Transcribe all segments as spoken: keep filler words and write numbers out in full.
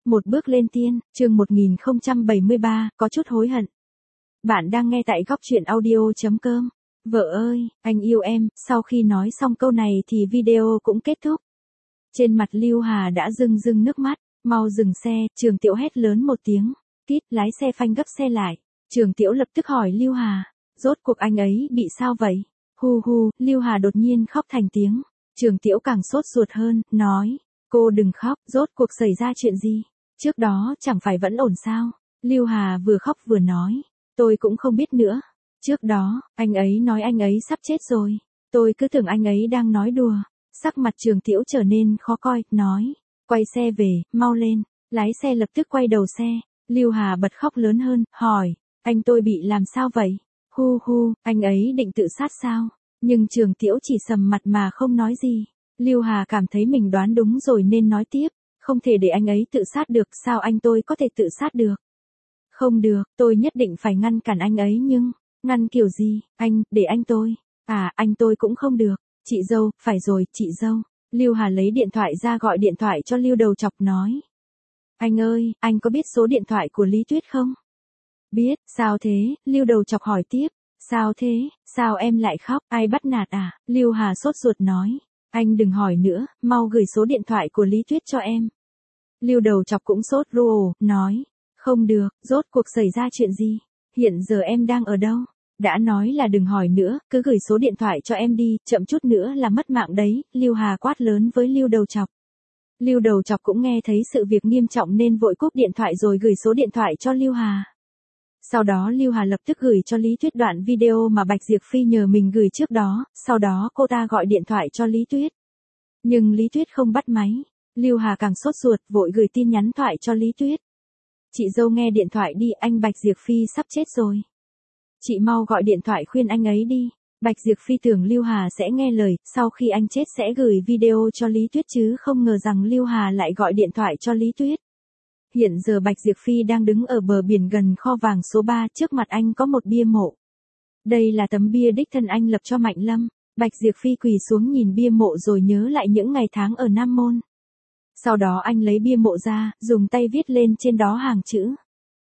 Một bước lên tiên, chương một nghìn không trăm bảy mươi ba, có chút hối hận. Bạn đang nghe tại góc truyện audio.com. Vợ ơi, anh yêu em. Sau khi nói xong câu này thì video cũng kết thúc. Trên mặt Lưu Hà đã rưng rưng nước mắt. Mau dừng xe, Trường Tiểu hét lớn một tiếng. Tít, lái xe phanh gấp xe lại. Trường Tiểu lập tức hỏi Lưu Hà, rốt cuộc anh ấy bị sao vậy? Hu hu, Lưu Hà đột nhiên khóc thành tiếng. Trường Tiểu càng sốt ruột hơn, nói, cô đừng khóc, rốt cuộc xảy ra chuyện gì? Trước đó chẳng phải vẫn ổn sao? Lưu Hà vừa khóc vừa nói, tôi cũng không biết nữa. Trước đó, anh ấy nói anh ấy sắp chết rồi. Tôi cứ tưởng anh ấy đang nói đùa. Sắc mặt Trường Tiểu trở nên khó coi, nói, quay xe về, mau lên. Lái xe lập tức quay đầu xe. Lưu Hà bật khóc lớn hơn, hỏi, anh tôi bị làm sao vậy? Hu hu, anh ấy định tự sát sao? Nhưng Trường Tiểu chỉ sầm mặt mà không nói gì. Lưu Hà cảm thấy mình đoán đúng rồi nên nói tiếp, không thể để anh ấy tự sát được, sao anh tôi có thể tự sát được? Không được, tôi nhất định phải ngăn cản anh ấy nhưng, ngăn kiểu gì, anh, để anh tôi, à, anh tôi cũng không được, chị dâu, phải rồi, chị dâu. Lưu Hà lấy điện thoại ra gọi điện thoại cho Lưu Đầu Chọc nói. Anh ơi, anh có biết số điện thoại của Lý Tuyết không? Biết, sao thế? Lưu Đầu Chọc hỏi tiếp. Sao thế? Sao em lại khóc? Ai bắt nạt à? Lưu Hà sốt ruột nói. Anh đừng hỏi nữa, mau gửi số điện thoại của Lý Tuyết cho em. Lưu Đầu Chọc cũng sốt ruột, nói. Không được, rốt cuộc xảy ra chuyện gì? Hiện giờ em đang ở đâu? Đã nói là đừng hỏi nữa, cứ gửi số điện thoại cho em đi, chậm chút nữa là mất mạng đấy. Lưu Hà quát lớn với Lưu Đầu Chọc. Lưu Đầu Chọc cũng nghe thấy sự việc nghiêm trọng nên vội cúp điện thoại rồi gửi số điện thoại cho Lưu Hà. Sau đó Lưu Hà lập tức gửi cho Lý Tuyết đoạn video mà Bạch Diệp Phi nhờ mình gửi trước đó, sau đó cô ta gọi điện thoại cho Lý Tuyết. Nhưng Lý Tuyết không bắt máy. Lưu Hà càng sốt ruột, vội gửi tin nhắn thoại cho Lý Tuyết. Chị dâu nghe điện thoại đi, anh Bạch Diệp Phi sắp chết rồi. Chị mau gọi điện thoại khuyên anh ấy đi. Bạch Diệp Phi tưởng Lưu Hà sẽ nghe lời, sau khi anh chết sẽ gửi video cho Lý Tuyết chứ không ngờ rằng Lưu Hà lại gọi điện thoại cho Lý Tuyết. Hiện giờ Bạch Diệp Phi đang đứng ở bờ biển gần kho vàng số ba, trước mặt anh có một bia mộ. Đây là tấm bia đích thân anh lập cho Mạnh Lâm. Bạch Diệp Phi quỳ xuống nhìn bia mộ rồi nhớ lại những ngày tháng ở Nam Môn. Sau đó anh lấy bia mộ ra, dùng tay viết lên trên đó hàng chữ.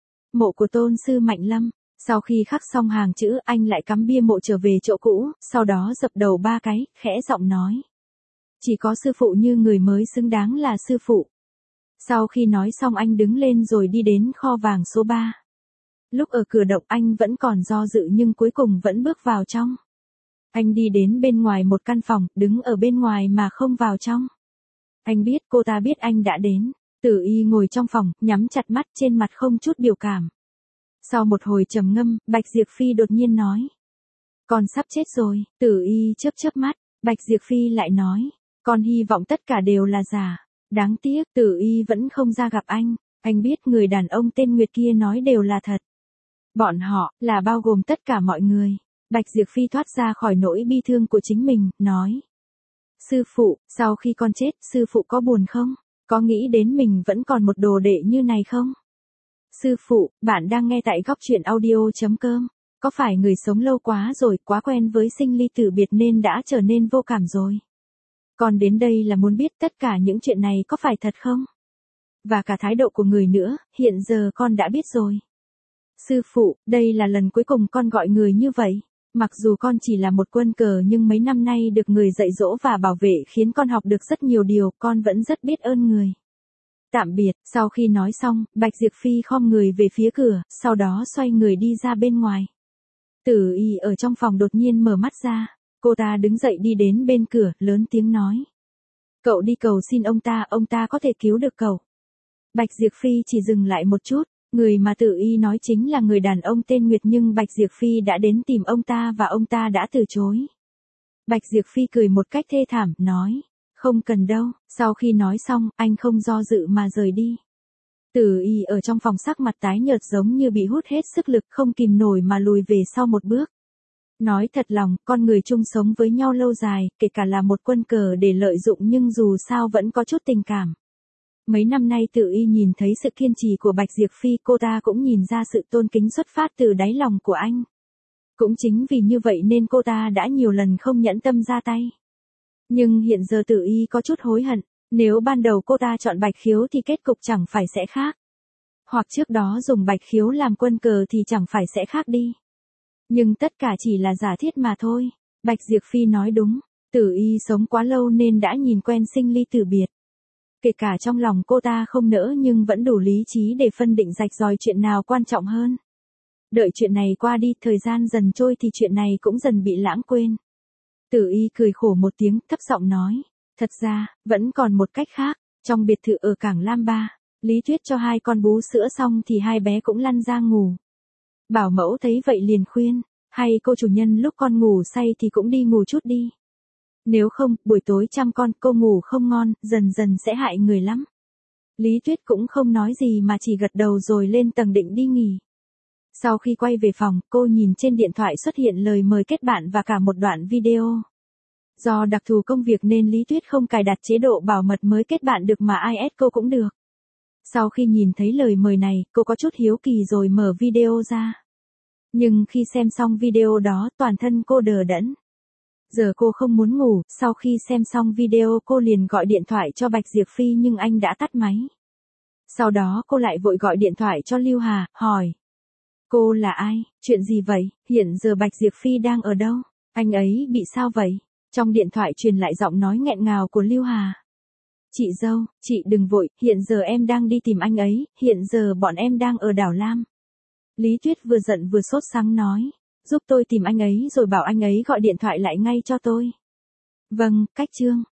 Mộ của tôn sư Mạnh Lâm. Sau khi khắc xong hàng chữ, anh lại cắm bia mộ trở về chỗ cũ, sau đó dập đầu ba cái, khẽ giọng nói. Chỉ có sư phụ như người mới xứng đáng là sư phụ. Sau khi nói xong anh đứng lên rồi đi đến kho vàng số ba. Lúc ở cửa động anh vẫn còn do dự nhưng cuối cùng vẫn bước vào trong. Anh đi đến bên ngoài một căn phòng, đứng ở bên ngoài mà không vào trong. Anh biết cô ta biết anh đã đến. Tử Y ngồi trong phòng, nhắm chặt mắt, trên mặt không chút biểu cảm. Sau một hồi trầm ngâm, Bạch Diệp Phi đột nhiên nói. Con sắp chết rồi. Tử Y chớp chớp mắt. Bạch Diệp Phi lại nói. Con hy vọng tất cả đều là giả. Đáng tiếc, Tử Y vẫn không ra gặp anh. Anh biết người đàn ông tên Nguyệt kia nói đều là thật. Bọn họ, là bao gồm tất cả mọi người. Bạch Diệp Phi thoát ra khỏi nỗi bi thương của chính mình, nói. Sư phụ, sau khi con chết, sư phụ có buồn không? Có nghĩ đến mình vẫn còn một đồ đệ như này không? Sư phụ, bạn đang nghe tại góc truyện audio.com. Có phải người sống lâu quá rồi, quá quen với sinh ly tử biệt nên đã trở nên vô cảm rồi? Còn đến đây là muốn biết tất cả những chuyện này có phải thật không? Và cả thái độ của người nữa, hiện giờ con đã biết rồi. Sư phụ, đây là lần cuối cùng con gọi người như vậy. Mặc dù con chỉ là một quân cờ nhưng mấy năm nay được người dạy dỗ và bảo vệ khiến con học được rất nhiều điều, con vẫn rất biết ơn người. Tạm biệt. Sau khi nói xong, Bạch Diệp Phi khom người về phía cửa, sau đó xoay người đi ra bên ngoài. Tử Y ở trong phòng đột nhiên mở mắt ra. Cô ta đứng dậy đi đến bên cửa, lớn tiếng nói. Cậu đi cầu xin ông ta, ông ta có thể cứu được cậu. Bạch Diệp Phi chỉ dừng lại một chút. Người mà Tử Y nói chính là người đàn ông tên Nguyệt nhưng Bạch Diệp Phi đã đến tìm ông ta và ông ta đã từ chối. Bạch Diệp Phi cười một cách thê thảm, nói. Không cần đâu. Sau khi nói xong, anh không do dự mà rời đi. Tử Y ở trong phòng sắc mặt tái nhợt giống như bị hút hết sức lực không kìm nổi mà lùi về sau một bước. Nói thật lòng, con người chung sống với nhau lâu dài, kể cả là một quân cờ để lợi dụng nhưng dù sao vẫn có chút tình cảm. Mấy năm nay Tử Y nhìn thấy sự kiên trì của Bạch Diệp Phi, cô ta cũng nhìn ra sự tôn kính xuất phát từ đáy lòng của anh. Cũng chính vì như vậy nên cô ta đã nhiều lần không nhẫn tâm ra tay. Nhưng hiện giờ Tử Y có chút hối hận. Nếu ban đầu cô ta chọn Bạch Khiếu thì kết cục chẳng phải sẽ khác. Hoặc trước đó dùng Bạch Khiếu làm quân cờ thì chẳng phải sẽ khác đi. Nhưng tất cả chỉ là giả thiết mà thôi. Bạch Diệp Phi nói đúng. Tử Y sống quá lâu nên đã nhìn quen sinh ly tử biệt. Kể cả trong lòng cô ta không nỡ nhưng vẫn đủ lý trí để phân định rạch ròi chuyện nào quan trọng hơn. Đợi chuyện này qua đi, thời gian dần trôi thì chuyện này cũng dần bị lãng quên. Tử Y cười khổ một tiếng, thấp giọng nói. Thật ra, vẫn còn một cách khác. Trong biệt thự ở Cảng Lam Ba, Lý Tuyết cho hai con bú sữa xong thì hai bé cũng lăn ra ngủ. Bảo mẫu thấy vậy liền khuyên. Hay cô chủ nhân lúc con ngủ say thì cũng đi ngủ chút đi. Nếu không, buổi tối chăm con cô ngủ không ngon, dần dần sẽ hại người lắm. Lý Tuyết cũng không nói gì mà chỉ gật đầu rồi lên tầng định đi nghỉ. Sau khi quay về phòng, cô nhìn trên điện thoại xuất hiện lời mời kết bạn và cả một đoạn video. Do đặc thù công việc nên Lý Tuyết không cài đặt chế độ bảo mật mới kết bạn được mà ai ét cô cũng được. Sau khi nhìn thấy lời mời này, cô có chút hiếu kỳ rồi mở video ra. Nhưng khi xem xong video đó, toàn thân cô đờ đẫn. Giờ cô không muốn ngủ, sau khi xem xong video cô liền gọi điện thoại cho Bạch Diệp Phi nhưng anh đã tắt máy. Sau đó cô lại vội gọi điện thoại cho Lưu Hà, hỏi. Cô là ai, chuyện gì vậy, hiện giờ Bạch Diệp Phi đang ở đâu, anh ấy bị sao vậy? Trong điện thoại truyền lại giọng nói nghẹn ngào của Lưu Hà. Chị dâu, chị đừng vội, hiện giờ em đang đi tìm anh ấy, hiện giờ bọn em đang ở đảo Lam. Lý Tuyết vừa giận vừa sốt sắng nói. Giúp tôi tìm anh ấy rồi bảo anh ấy gọi điện thoại lại ngay cho tôi. Vâng, cách chương.